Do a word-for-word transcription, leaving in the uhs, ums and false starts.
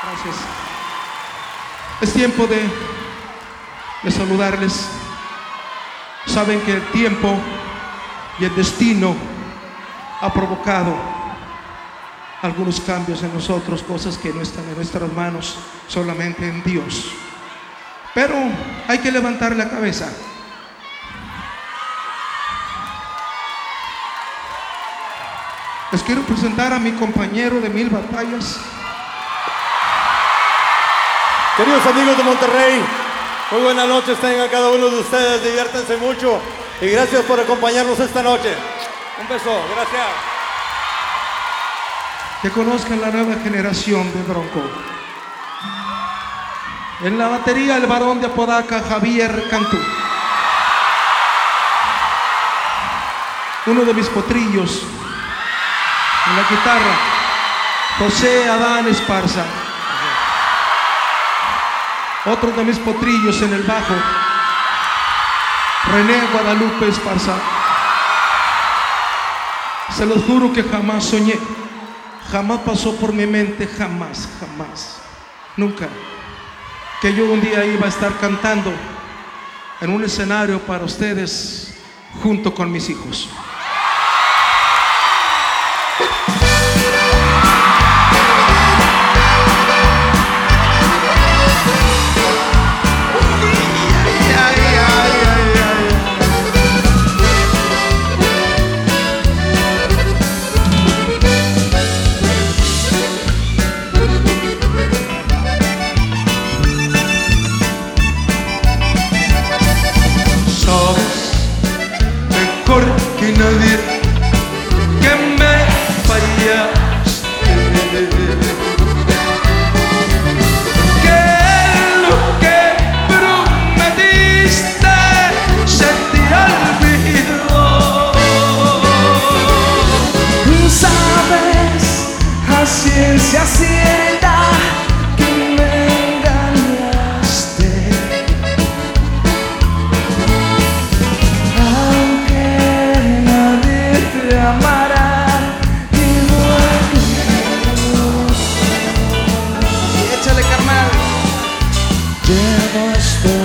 Gracias. Es tiempo de, de saludarles. Saben que el tiempo y el destino ha provocado algunos cambios en nosotros, cosas que no están en nuestras manos, solamente en Dios. Pero hay que levantar la cabeza. Les quiero presentar a mi compañero de mil batallas. Queridos amigos de Monterrey, muy buenas noches, tengan cada uno de ustedes, diviértanse mucho y gracias por acompañarnos esta noche. Un beso, gracias. Que conozcan la nueva generación de Bronco. En la batería, el varón de Apodaca, Javier Cantú. Uno de mis potrillos. En la guitarra, José Adán Esparza. Otro de mis potrillos en el bajo, René Guadalupe Esparza. Se los juro que jamás soñé, jamás pasó por mi mente, jamás, jamás, nunca, que yo un día iba a estar cantando en un escenario para ustedes junto con mis hijos. Que nadie que me fallaste, que lo que prometiste se te olvidó. Sabes a ciencia cierta que me engañaste, amará igual. Y échale, carnal. Llevo este